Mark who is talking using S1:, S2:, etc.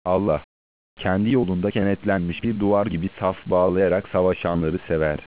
S1: Allah, kendi yolunda kenetlenmiş bir duvar gibi saf bağlayarak savaşanları sever.